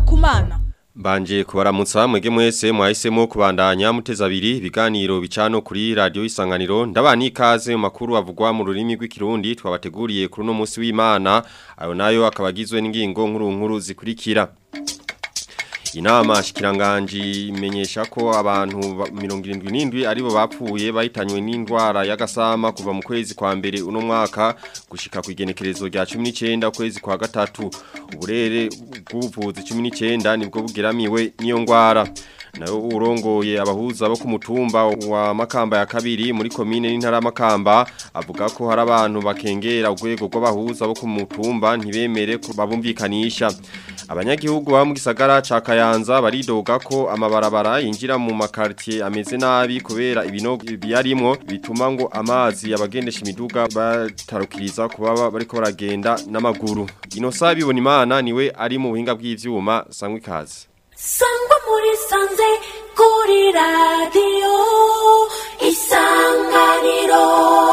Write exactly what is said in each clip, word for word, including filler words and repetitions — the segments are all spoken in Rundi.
Kumana. Mbanje kubaramutsa mwege mwese mwahisemo kubandanya muteza abiri ibiganiro bicano kuri radio Isanganiro ndabani ikaze mu makuru avugwa mu rurimi rw'ikirundi twabateguriye kuri no munsi w'Imana ayo nayo akabagizwe n'ingingo nkuru nkuru zikurikira. Inama shikiranganji imenyesha ko abantu mirongo irindwi n'indwi aribo bapfuye bahitanywe n'indwara y'agasama kuva mu kwezi kwa mbere uno mwaka gushika ku igenekerezo rya cumi n'icenda kwezi kwa gatatu. Uburere bw'ubuvuzi cumi n'icenda nibwo bugeramiwe n'iyo ndwara. Nayo urongoye abahuza bo ku mutumba wa Makamba ya kabiri muri komine n'intara Makamba avuga ko hari abantu bakengera urwego rw'abahuza bo ku mutumba ntibemere ko babumvikanisha. Abanyagihugu ba mu gisagara ca Kayanza baridoga ko amabarabara yinjira mu makartier ameze nabi kubera ibinogo biyarimwo bituma ngo amazi yabagendesha imiduga batarukiriza kuba bariko baragenda n'amaguru. Inosa bibona Imana niwe ari mu buhinga bw'ivyuma sangwe kazi. Sangwa muri sanze kuri radio Isanganiro.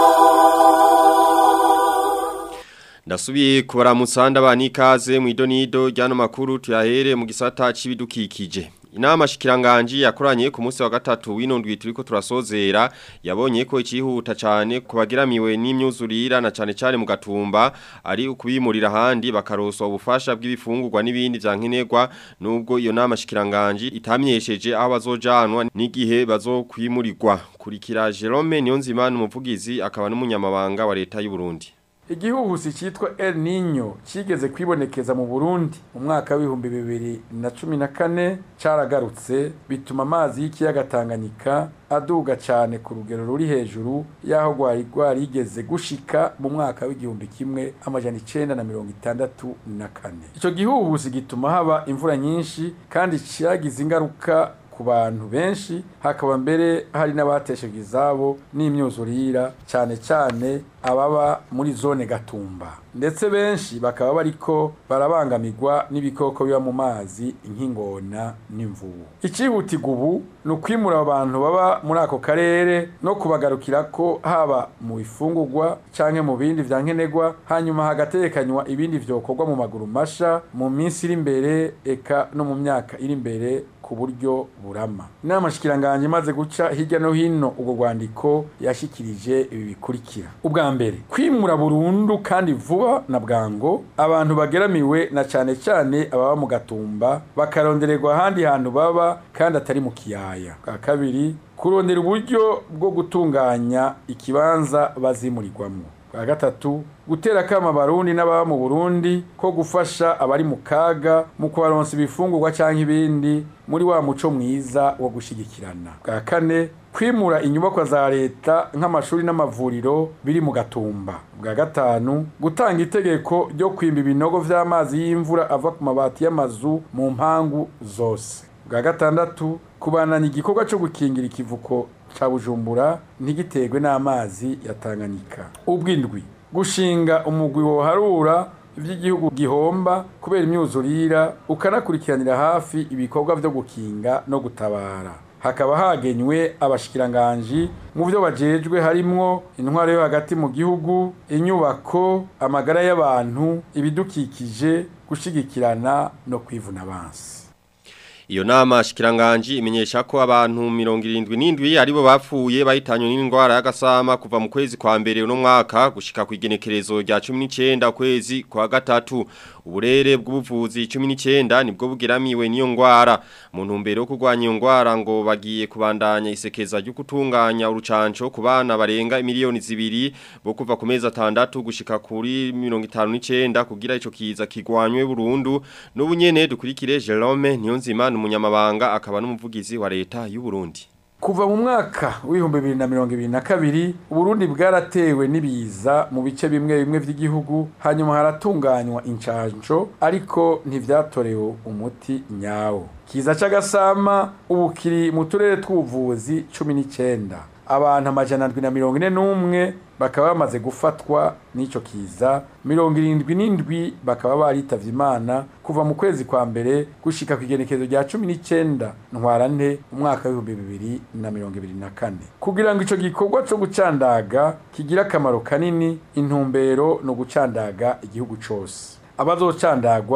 Ndasubiye kubaramutsa ndabani ikaze mu idonido ryano makuru tuyahere mu gisata c'ibidukikije. Inama shikiranganji yakoranye ku munsi wa gatatu w'inondwi turiko turasozera yabonye ko icihuta cyane kubageramiwe n'imyuzurira na cyane cyane mu gatumba ari ukubimurira handi bakaroswa ubufasha bw'ibifungurwa n'ibindi vyankenerwa nubwo iyo nama shikiranganji itamyesheje aho bazojanwa n'igihe bazokwimurirwa. Kurikira Jerome Niyonzimana umuvugizi akaba n'umunyamabanga wa leta y'u Burundi. Igihuhusi cyitwa El Niño kigeze kwibonekeza mu Burundi mu mwaka w'ibihumbi bibiri na cumi na kane caragarutse bituma amazi y'ikiyaga Tanganyika aduga cyane ku rugero ruri hejuru yaho gwari gwarigeze gushika mu mwaka w'igihumbi kimwe amajana icenda na mirongo itandatu na kane. Ico gihuhusi gituma haba imvura nyinshi kandi cyagize ingaruka ku bantu benshi hakaba mbere hari n'abateshejwe izabo n'imyuzurira cyane cyane ababa muri zone Gatumba ndetse benshi bakaba bariko barabangamirwa n'ibikoko biba mu mazi nk'ingona n'imvubu. Icihutirwa ubu no kwimura abantu baba muri ako karere no kubagarukira ko haba mu bifungurwa canke mu bindi vyankenerwa hanyuma hagatekanywa ibindi vyokorwa mu maguru masha mu minsi iri imbere eka no mu myaka iri imbere ku buryo burama. Inama shikiranganje imaze guca hirya no hino ubwo rwandiko yashikirije ibi bikurikira. Ubwa mbere kwimura burundu kandi vuba na bwango abantu bageramiwe na cyane cyane ababa mu Gatumba bakarondererwa handi hantu baba kandi atari mu kiyaya. Bwa kabiri kurondera uburyo bwo gutunganya ikibanza bazimurirwamo. Bwa gatatu gutera kama Barundi n'ababa mu Burundi ko gufasha abari mu kaga mu kubaronsa ibifungurwa canke ibindi muri wa muco mwiza wo gushigikirana. Bwa kane kwimura inyubako za leta nk'amashuri n'amavuriro biri mu Gatumba. Bwa gatanu gutanga itegeko ryo kwimba ibinogo vy'amazi y'imvura ava ku mabati y'amazu mu mpangu zose. Bwa gatandatu kubanana igikorwa cyo gukingira ikivuko cha Bujumbura ntigitegwe n'amazi ya Tanganyika. Ubwindwi gushinga umugwi wo harura ivy'igihugu gihomba kubera imyuzurira ukanakurikiranira hafi ibikorwa vyo gukinga no gutabara. Hakaba hagenywe abashikiranganji mu byo bajejwe harimwo intwaro yo hagati mu gihugu, inyubako, amagara y'abantu, ibidukikije, gushigikirana no kwivuna abansi. Iyo nama shikiranganji imenyesha ko abantu mirongo irindwi n'indwi aribo bapfuye bahitanywe n'indwara y'agasama kuva mu kwezi kwa mbere uno mwaka gushika ku igenekerezo rya cumi n'icenda kwezi kwa gatatu. Uburere bw'ubuvuzi cumi n'icenda nibwo bugeramiwe n'iyo ndwara. Mu ntumbero yo kurwanya iyo ndwara ngo bagiye kubandanya isekeza ryo gutunganya urucanco ku bana barenga miliyoni zibiri bo kuva ku mezi atandatu gushika kuri mirongo itanu n'icenda kugira ico kiza kigwanywe burundu. N'ubu nyene dukurikire Jerome Niyonzimana umunyamabanga akaba n'umuvugizi wa leta y'u Burundi. Kuva mu mwaka w'ibihumbi bibiri na mirongo ibiri na kabiri Burundi bwaratewe n'ibiza mu bice bimwe bimwe vy'igihugu hanyuma haratunganywa incanco ariko ntivyatorewe umuti nyawo. Kiza c'agasama ubu kiri mu turere tw'ubuvuzi cumi n'icenda. Abantu amajana ndwi na mirongo ine n'umwe bakaba bamaze gufatwa n'ico kiza, mirongo irindwi n'indwi bakaba baritavye Imana kuva mu kwezi kwa mbere gushika ku igenekerezo rya cumi n'icenda ntwarante umwaka w'ibihumbi bibiri na mirongo ibiri na kane. Kugira ngo ico gikorwa co gucandaga kigira akamaro kanini, intumbero no gucandaga igihugu cose. Abazocandagwa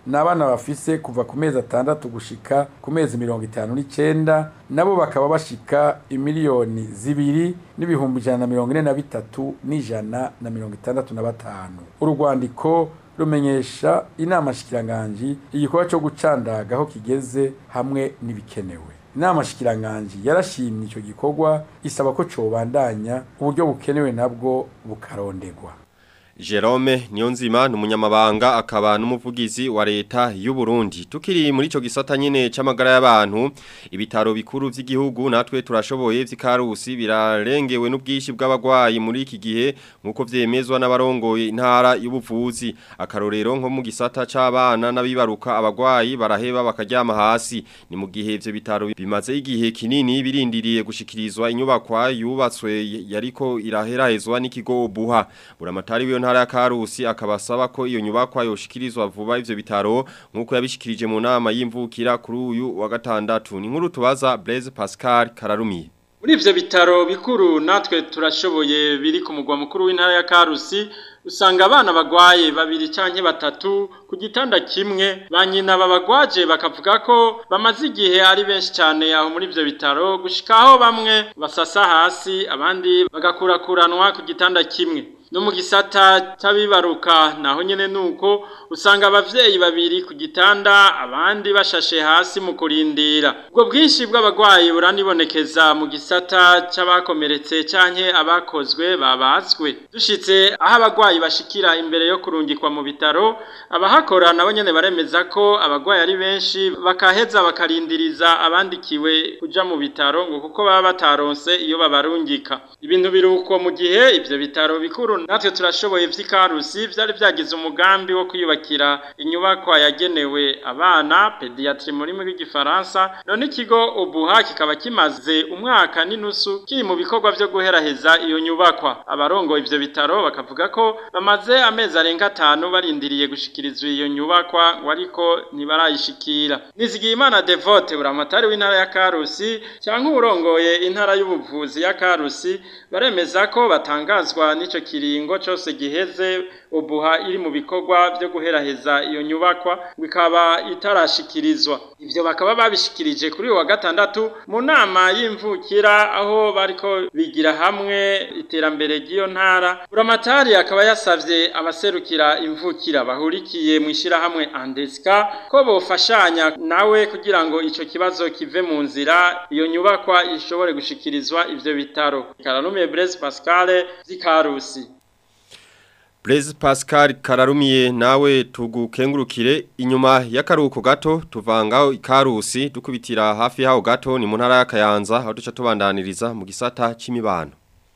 n'abana bafise kuva ku mezi atandatu gushika ku mezi mirongo itanu n'icenda nabo bakaba bashika imiliyoni zibiri n'ibihumbi ijana na mirongo ine na bitatu n'ijana na mirongo itandatu na batanu. Urwandiko rumenyesha inama shikiranganji igikorwa cyo gucandaga aho kigeze hamwe n'ibikenewe. Inama shikiranganji yarashimye ico gikorwa isaba ko cobandanya uburyo bukenewe nabwo bukarondegwa. Jerome Niyonzima n'umunyamabanga akaba n'umuvugizi wa leta y'u Burundi. Tukiri muri ico gisata nyene c'amagara y'abantu, ibitaro bikuru vy'igihugu natwe turashoboye vy'Ikarusi birarengewe n'ubwishi bw'abagwayi muri iki gihe nkuko vyemezwa n'abarongoye intara y'ubuvuzi. Akarorero nko mu gisata c'abana n'abibaruka abagwayi baraheba bakaryama hasi. Ni mu gihe ivyo bitaro bimaze igihe kinini birindiriye gushikirizwa inyubakwa yubatswe yariko iraherahezwa n'ikigo Buha. Buramatari w'iyo ntara ya Karusi akabasaba ko iyo nyubakwa yoshikirizwa vuba ivyo bitaro nkuko yabishikirije mu nama y'imvukira kuri uyu wa gatandatu. Ni nkuru tubaza Blaise Pascal Kararumiye. Muri ivyo bitaro bikuru natwe turashoboye biri ku mugwa mukuru w'intara ya Karusi usanga abana bagwaye babiri canke batatu ku gitanda kimwe banyina babagwaje bakavuga ko bamaze igihe ari benshi cyane aho muri ivyo bitaro gushikaho bamwe basasa hasi abandi bagakurakuranwa ku gitanda kimwe. No mu gisata c'abibaruka naho nyene nuko usanga abavyeyi babiri ku gitanda abandi bashashe hasi mu kurindira. Ubwo bwinshi bw'abagwayi buranibonekeza mu gisata c'abakomeretse canke abakozwe babazwe. Dushitse aho abagwayi bashikira imbere yo kurungikwa mu bitaro, abahakora nabo nyene baremeza ko abagwayi ari benshi bakaheza bakarindiriza abandikiwe kuja mu bitaro ngo kuko baba bataronse iyo babarungika. Ibintu biruko mu gihe ivyo bitaro bikuru natwe turashoboye vy'Ikarusi vyari vyagize umugambi wo kwiyubakira inyubakwa yagenewe abana pediatri muri mu gifaransa. None ikigo Obuha kikaba kimaze umwaka n'inusu kiri mu bikorwa vyo guheraheza iyo nyubakwa. Abarongo ivyo bitaro bakavuga ko bamaze amezi arenga atanu barindiriye gushikirizwa iyo nyubakwa ngo ariko ntibarayishikira. Nizigiyimana Devote buramatari w'intara ya Karusi cyangwa urongoye intara y'ubuvuzi ya Karusi baremeza ko batangazwa n'ico kiringo cyose giheze Obuha iri mu bikorwa byo guheraheza iyo nyubakwa bikaba itarashikirizwa. Ivyo bakaba babishikirije kuri wa gatandatu mu nama y'imvukira aho bariko bigira hamwe iterambere ry'iyo ntara. Buramatari akaba yasavye abaserukira imvukira bahurikiye mu ishira hamwe Andeska ko bofashanya nawe kugira ngo ico kibazo kive mu nzira iyo nyubakwa ishobore gushikirizwa ivyo bitaro. Karanumiye Blaise Pascal z'Ikarusi. Blaise Pascal Kararumiye nawe tugukengurukire. Inyuma y'akaruhuko gato tuvangaho Ikarusi dukubitira hafi yaho gato ni mu ntara ya Kayanza aho duca tubandaniriza mu gisata c'imibano.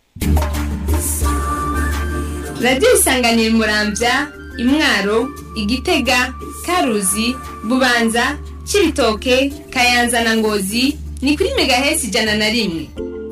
Radio Isanganiro Muramvya, Imwaro, Igitega, Karuzi, Bubanza, Cibitoke, Kayanza na Ngozi ni kuri megahesi ijana na rimwe.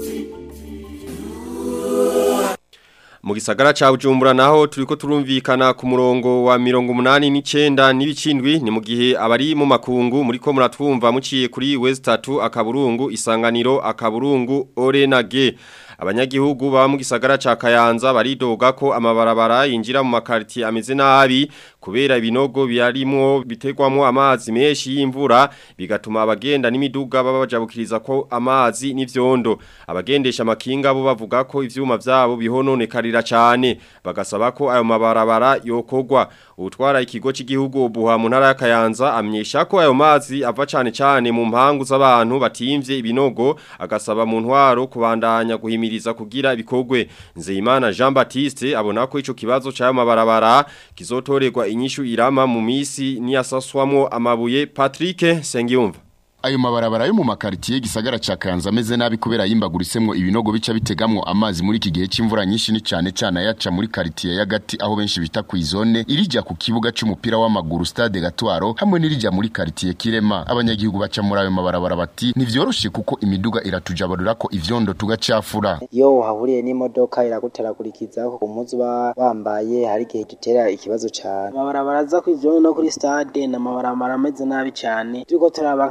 Mu gisagara ca Bujumbura naho turiko turumvikana ku murongo wa mirongo umunani n'icenda n'ibicindwi ni mu gihe abari mu makungu muri ko muratwumva muciye kuri West tatu akaburungu Isanganiro akaburungu Orenage. Abanyagihugu ba mu gisagara ca Kayanza baridoga ko amabarabara yinjira mu makarti ameze nabi kubera ibinogo byarimwo bitegwamwo amazi menshi y'imvura bigatuma abagenda n'imiduga babajabukiriza ko amazi n'ivyondo. Abagendesha makinga bo bavuga ko ivyuma vyabo bihononekarira cyane bagasaba ko ayo mabarabara yokogwa. Utwara ikigo cy'igihugu Obuha mu ntara ya Kayanza amyesha ko ayo mazi ava cyane cyane mu mpangu z'abantu batimvye ibinogo agasaba mu ntwaro kubandanya guhimiriza kugira bikogwe. Nzeyimana Jean Baptiste abona ko ico kibazo cy'ayo mabarabara kizotorerwa inyishu irama mu misi niyasaswamwo amabuye. Patrick Sengiyumva. Ayo mabarabara yo mu makartier gisagara ca Kayanza ameze nabi kubera yimbagurisemo ibinogo bica bitegamwo amazi muri iki gihe c'imvura nyinshi ni cyane cyane yaca muri quartier ya Gati aho benshi bita ku izone irija ku kibuga c'umupira w'amaguru Stade Gatwaro hamwe n'irija muri quartier Kirema. Abanyagihugu baca muri ayo mabarabara bati nivyoroshe kuko imiduga iratujabarura ko ivyondo tugacafura. Yo hahuriye n'imodoka iraguterakurikiza ko umuzi ba bambaye hari gihe gitera ikibazo cyane. Amabarabara za ku izone no kuri stade na mabarabara ameze nabi cyane. Turiko turaba nk'abanye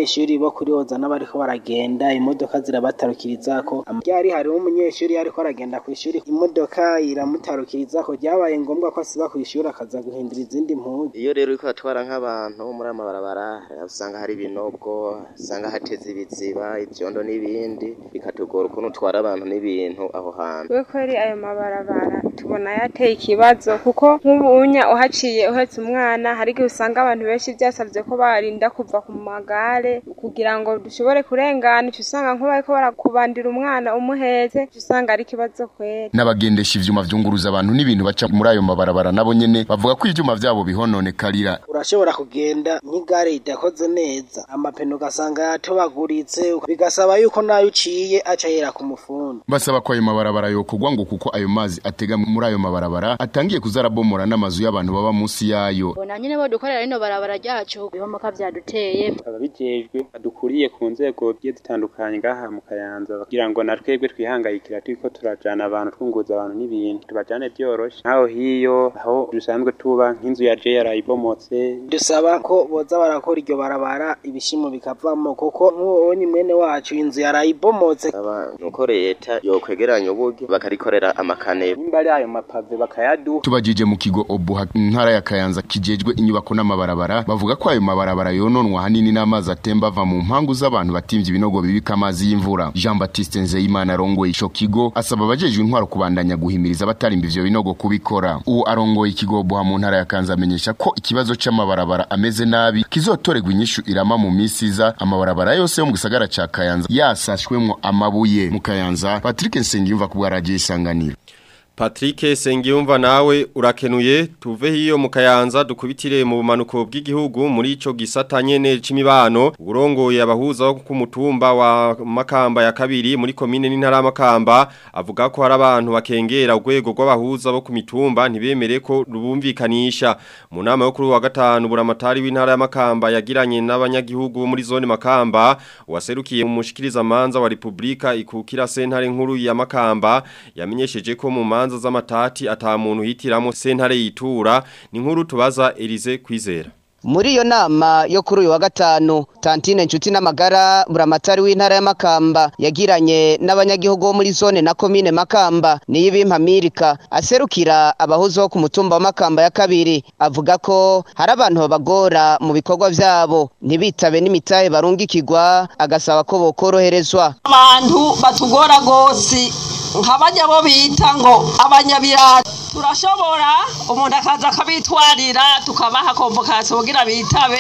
abanyeshuri bo kuri oza n'abariko baragenda imodoka zirabatarukirizako ryari hariho umunyeshuri ariko aragenda ku ishuri imodoka iramutarukirizako ryabaye ngombwa ko asiba ku ishuri akaza guhindura izindi mpuzu. Iyo rero uriko atwara nk'abantu muri amabarabara usanga hari ibinobwo usanga hateze ibiziba ivyondo n'ibindi bikatugora ukuntu utwara abantu n'ibintu aho hantu. We kweri ayo mabarabara tubona yateye ikibazo kuko nk'ubunya uhaciye uhetse umwana hari igihe usanga abantu benshi byasavye ko barinda kuva ku magare kugira ngo dushobore kurengana usanga nko bariko barakubandira umwana umuheze usanga ari kibazo kweri. N'abagendesha ivyuma vyunguruza abantu n'ibintu baca muri ayo mabarabara nabo nyene bavuga ko ivyuma vyabo bihononekarira. Urashobora kugenda nk'igare idakoze neza amapeno ugasanga yatobaguritse bigasaba yuko nayo uciye aca yera ku mufundo. Basaba ko ayo mabarabara yokugwa ngo kuko ayo mazi atega muri ayo mabarabara atangiye kuzarabomora n'amazu y'abantu baba munsi yayo. Bona nyine bo dukorera rino barabara ryacu bihomoka vyaduteye. Ababijejwe adukuriye ku nzego zigiye zitandukanye ngaha mu Kayanza kugira ngo natwebwe twihangayikira turiko turajana abantu twunguza abantu n'ibintu tubajane byoroshe. Naho hiyo aho dusanzwe tuba nk'inzu ya J R ibomotse dusaba ko boza barakora iryo barabara ibishimo bikavamo kuko nk'uwo ni mwene wacu inzu yarayibomotse. Aba nuko leta yokwegeranya uburyo bakarikorera amakane imbari ayo mapave bakayaduha. Tubajije mu kigo Obuha ntara ya Kayanza kijejwe inyubako n'amabarabara bavuga ko ayo mabarabara yononwa hanini n'amazi atemba ava mu mpangu z'abantu batimvye ibinogo bibika amazi y'imvura. Jean Baptiste Nzeyimana arongoye ico kigo asaba abajejwe intwaro kubandanya guhimiriza abatarimba ivyo binogo kubikora. Uwo arongoye ikigo Obuha mu ntara ya Kayanza amenyesha ko ikibazo c'amabarabara ameze nabi kizotorerwa inyishu irama mu misiza amabarabara yose yo mu gisagara ca Kayanza yasashwemwo amabuye. Mu Kayanza Patrick Nsengiyumva ku bwa Radio Isanganiro. Patrick Sengiyumva nawe urakenuye tuve hiyo mu Kayanza dukubitire mu bumanuko bw'igihugu muri ico gisata nyene c'imibano urongoye abahuza ku mutumba wa Makamba ya kabiri muri komine n'intara Makamba avuga ko hari abantu bakengera urwego rw'abahuza bo ku mitumba ntibemere ko rubumvikanisha. Mu nama yo kuri wa gatanu buramatari w'intara ya Makamba yagiranye n'abanyagihugu muri zone Makamba waserukiye mu mushikiriza manza wa Republika ikukira sentare nkuru ya Makamba yamenyesheje ko mu manza z'amatati ata muntu hitiramo sentare yitura ni nkuru tubaza Elize Kwizera. Muri iyo nama yo kuri uyu wa gatanu Tantine Nshuti n'amagara buramatari w'intara ya Makamba yagiranye n'abanyagihugu bo muri zone na komine Makamba niyibimpamirika aserukira abahuzo bo ku mutumba wa Makamba ya kabiri avuga ko hari abantu babagora mu bikorwa vyabo ntibitabe n'imitahe barungikirwa agasaba ko bokoroherezwa. Abantu batugora gose nk'abanya bo bita ngo abanyabirata turashobora umuntu akaza akabitwarira tukabaha convocation kugira bitabe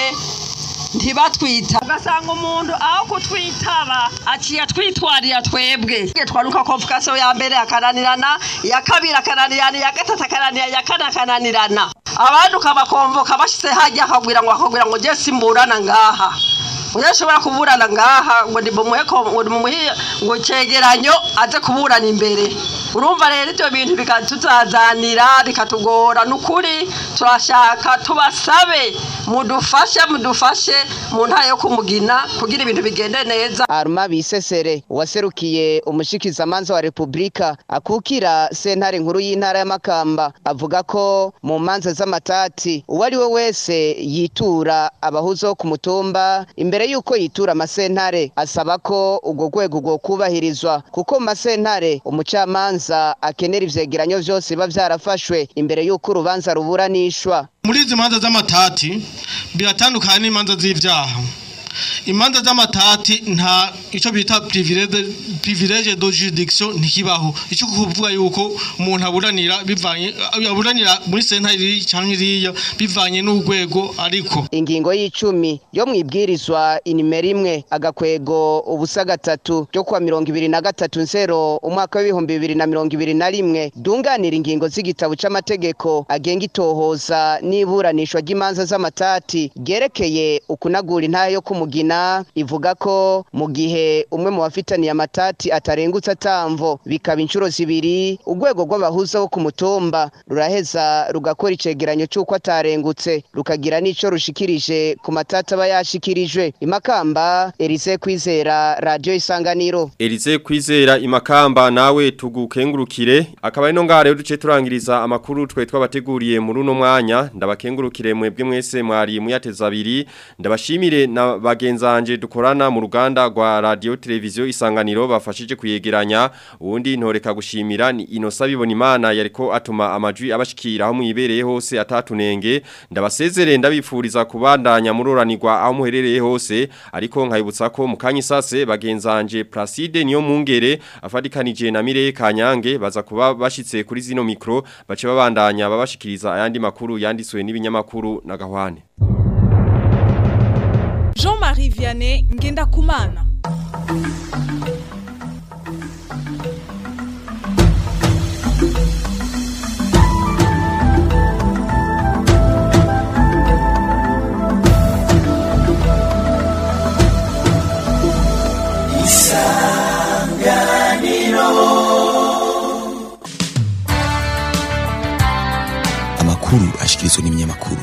ntibatwita ugasanga umuntu aho kutwitaba aciye twitwarira twebwe twaruka convocation ya mbere akananirana ya kabiri akananirana ya gatatu akananirana ya kane akananirana abandi ukabakonvoka bashitse hajya akagwira ngo akagwira ngo je simburana ngaha Uyashobora kuburana ngaha ngo ndibumuhe ko ngo ngo cegeranyo aze kuburana imbere. Urumva rero ibyo bintu bikatuzazanira bikatugora nukuri turashaka tubasabe mudufashe mudufashe mu ntara yo kumugina kugira ibintu bigende neza. Arma Bisesere waserukiye umushikiza manza wa Republika akukira sentare nkuru y'intara ya Makamba avuga ko mu manza z'amatati uwari we wese yitura abahuzo ku mutumba imbere yuko yitura amasentare asaba ko ubwo rwego rwo kubahirizwa kuko masentare umucamanza akenera ivyegeranyo vyose biba vyarafashwe imbere yuko urubanza ruburanishwa. Muri izi manza z'amatati biratandukanye n'imanza z'ivyaha. Imanza z'amatati nta ico bita privilege privilege de juridiction ntikibaho. Ico kuvuga yuko umuntu aburanira bivanye aburanira muri sentare cyangwa iriya bivanye n'urwego ariko. Ingingo y'icumi yo mwibwirizwa inimero imwe agakwego ubusa gatatu cyo kwa mirongo ibiri na gatatu nzero umwaka w'ibihumbi bibiri na mirongo ibiri na rimwe dunganira ingingo z'igitabo c'amategeko agenga itohoza n'iburanishwa ry'imanza z'amatati gerekeye ukunagura intahe yo kumugina ivuga ko mu gihe umwe mu bafitaniye amatati atarengutse atamvo bikaba inshuro zibiri urwego rw'abahuza bo ku mutumba ruraheza rugakora icegeranyo cy'uko atarengutse rukagira n'ico rushikirije ku matati aba yashikirijwe. Imakamba Elise Kwizera Radio Isanganiro. Elise Kwizera Imakamba nawe tugukengurukire akaba ino ngare duce turangiriza amakuru twe twabateguriye muri uno mwanya ndabakengurukire mwebwe mwese mwari muyateza abiri ndabashimire na bagenzi bagenzanje dukorana mu ruganda rwa radio televiziyo Isanganiro bafashije kuyegeranya ubundi ntoreka gushimira ni Inosa Bibonimana yariko atuma amajwi abashikira aho muyibereye hose atatunenge ndabasezere ndabifuriza kubandanya muroranirwa aho muherereye hose ariko nkayibutsa ko mu kanyisase bagenzanje Placide niyo mungere afadikanije na Mireye Kanyange baza kuba bashitse kuri zino mikro bace babandanya babashikiriza ayandi makuru yanditswe n'ibinyamakuru na Gahwane. Jean-Marie Vianney Ngendakumana. Amakuru ashikirizwa n'ibinyamakuru.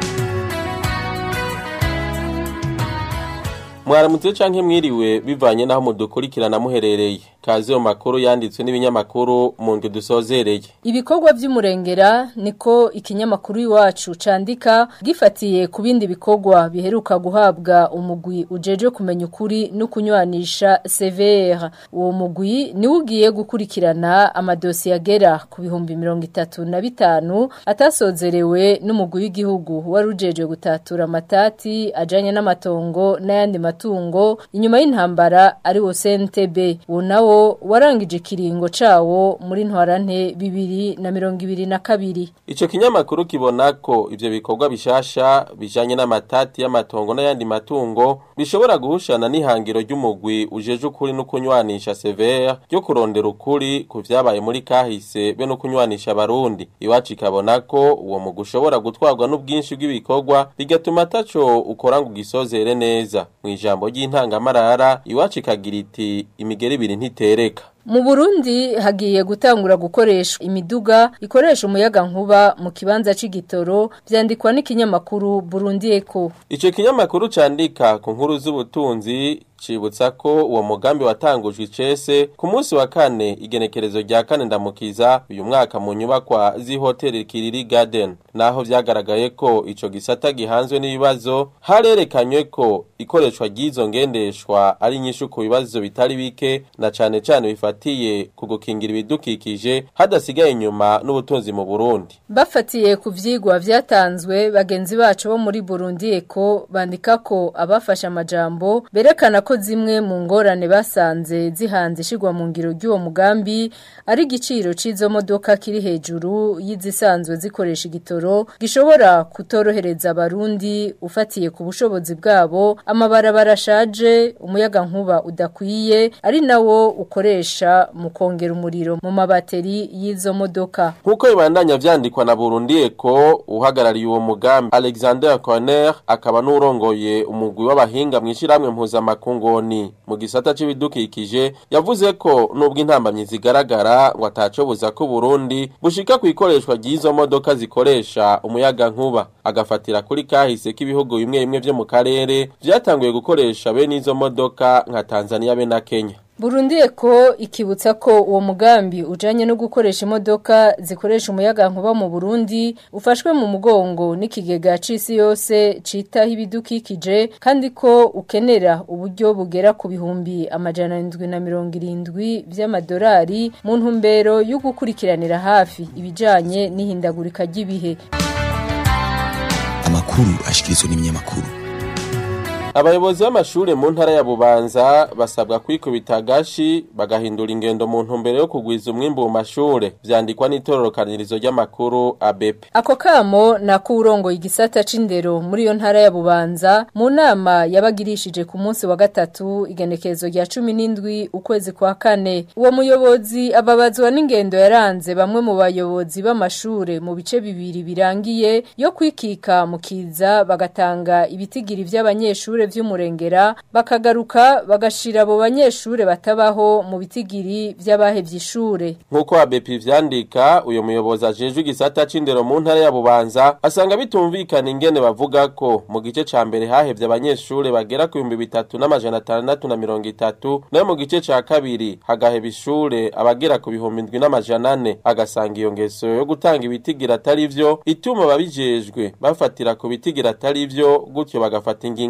Mwaramutse canke mwiriwe bivanye naho mudukurikirana muherereye. Kaze yo makuru yanditswe n'ibinyamakuru mu ndwi dusozereye. Ibikorwa vy'umurengera niko ikinyamakuru iwacu candika gifatiye ku bindi bikorwa biheruka guhabwa umugwi ujeje kumenya ukuri no kunywanisha C V R. Uwo mugwi ni ugiye gukurikirana amadosiye agera ku bihumbi mirongo itatu na bitanu atasozerewe n'umugwi w'igihugu warujeje gutatura amatati ajanye n'amatongo n'ayandi matungo inyuma y'intambara ari wo C N T B. Uwo nawo warangije kiringo cawo muri ntwarante bibiri na mirongo ibiri na kabiri. Ico kinyamakuru kibona ko ivyo bikorwa bishasha bijanye n'amatati y'amatongo n'ayandi matungo bishobora guhushana n'ihangiro ry'umugwi ujeje ukuri no kunywanisha C V R ryo kurondera ukuri ku vyabaye muri kahise be no kunywanisha abarundi. Iwacu ikabona ko uwo mugwi ushobora gutwarwa n'ubwinshi bw'ibikorwa bigatuma ataco ukora ngo gisozere neza. Mu ijambo ry'intangamarara iwacu ikagira iti imigeri ibiri ntitereka. Mu Burundi hagiye gutangura gukoresha imiduga ikoresha umuyaga nkuba mu kibanza c'igitoro vyandikwa n'ikinyamakuru Burundi Echo. Ico kinyamakuru candika ku nkuru z'ubutunzi cibutsa ko uwo mugambi watangujwe icese ku munsi wa kane igenekerezo rya kane ndamukiza uyu mwaka mu nyubakwa z'ihoteli Kiriri Garden. Naho vyagaragaye ko ico gisata gihanzwe n'ibibazo harerekanywe ko ikoreshwa ry'izo ngendeshwa ari nyishu ku bibazo bitari bike na cane cane bifatiye ku gukingira ibidukikije hadasigaye inyuma n'ubutunzi mu Burundi. Bafatiye ku vyigwa vyatanzwe bagenzi bacu bo muri Burundi Echo bandika ko abafasha amajambo berekana ko zimwe mu ngorane basanze zihanze shigwa mu ngiro ry'uwo mugambi ari igiciro c'izo modoka kiri hejuru y'izisanzwe zikoresha igitoro gishobora kutorohereza abarundi ufatiye ku bushobozi bwabo amabarabara ashaje umuyaga nkuba udakwiye ari nawo ukoresha mu kongera umuriro mu mabateri y'izo modoka. Nkuko ibandanya vyandikwa na Burundi Echo uhagarariye uwo mugambi Alexander Corner akaba n'urongoye umugwi w'abahinga mw'ishiramwe mpuzamakungu ngoni mu gisata c'ibidukikije yavuze ko nubwo intambamye zigaragara ngo atacobuza ko Burundi bushika kwikoreshwa ry'izo modoka zikoresha umuyaga nkuba agafatira kuri kahise k'ibihugu bimwe bimwe vyo mu karere vyatanguye gukoresha bene izo modoka nka Tanzania be na Kenya. Burundi Echo ikibutsa ko uwo mugambi ujanye no gukoresha imodoka zikoresha umuyaga nkuba mu Burundi ufashwe mu mugongo n'ikigega c'isi yose cita ibidukikije kandi ko ukenera uburyo bugera ku bihumbi amajana indwi na mirongo irindwi vy'amadolari mu ntumbero yo gukurikiranira hafi ibijanye n'ihindagurika ry'ibihe. Amakuru ashikirizwa n'ibinyamakuru. Abayobozi b'amashure mu ntara ya Bubanza basabwa kwikubita agashi bagahindura ingendo mu ntumbero yo kugwiza umwimbu mu mashure vyandikwa n'itororokanirizo ry'amakuru A B P. Ako kamo nako urongo igisata c'indero muri yo ntara ya Bubanza mu nama yabagirishije ku munsi wa gatatu igenekerezo rya cumi n'indwi ukwezi kwa kane. Uwo muyobozi ababazwa n'ingendo yaranze bamwe mu bayobozi b'amashure mu bice bibiri birangiye yo kwikika mu kiza bagatanga ibitigiri vy'abanyeshure vy'umurengera bakagaruka bagashira abo banyeshure batabaho mu bitigiri vy'abahevye ishure. Nkuko A B P vyandika uyo muyobozi ajejwe igisata c'indero mu ntara ya Bubanza asanga bitumvikana ingene bavuga ko mu gice ca mbere hahevye abanyeshure bagera ku bihumbi bitatu n'amajana atandatu na mirongo itatu nayo mu gice ca kabiri hagaheba ishure abagera ku bihumbi indwi n'amajana ane. Agasanga iyo ngeso yo gutanga ibitigira atari vyo ituma babijejwe bafatira ku bitigira atari vyo gutyo bagafata ingingo atari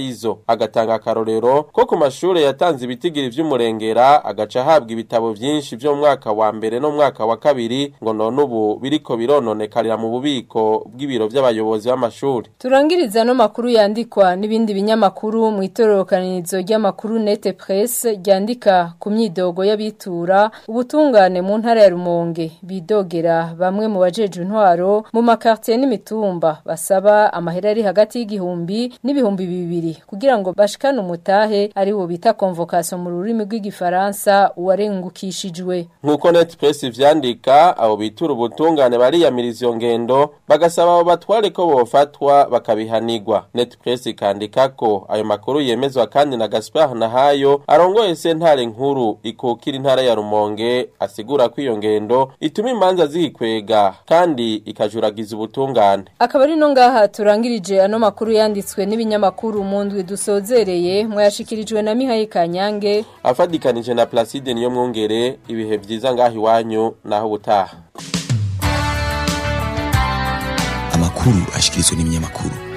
paradizo agatanga akarorero ko ku mashure yatanze ibitigiri vy'umurengera agaca habwa ibitabo vyinshi vyo mu mwaka wa mbere no mwaka wa kabiri ngo none ubu biriko birononekarira mu bubiko bw'ibiro vy'abayobozi b'amashuri. Turangiriza no makuru yandikwa n'ibindi binyamakuru mu itororokanirizo ry'amakuru Net Presse ryandika ku myidogo y'abitura ubutungane mu ntara ya Rumonge bidogera bamwe mu bajeje intwaro mu makartier n'imitumba basaba amahera ari hagati y'igihumbi n'ibihumbi bibiri kugira ngo bashikane umutahe ari wo bita convocation mu rurimi rw'igifaransa uwarengukishijwe. Nkuko Net Presse vyandika abo bitura ubutungane bariyamiriza iyo ngendo bagasaba abo batware ko bofatwa bakabihanirwa. Net Presse kandika ko ayo makuru yemezwa kandi na Gaspard Nahayo arongoye sentare nkuru ikukira intara ya Rumonge asigura ko iyo ngendo ituma imanza zikwega kandi ikajuragiza ubutungane. Akaba ari no ngaha turangirije ano makuru yanditswe n'ibinyamakuru mu ndwi dusozereye mwashikirijwe na Mihaye Kanyange afadikanije na Placide niyo mwongere ibihe byiza ngahi wanyu naho butaha. Amakuru ashikirizwa n'ibinyamakuru.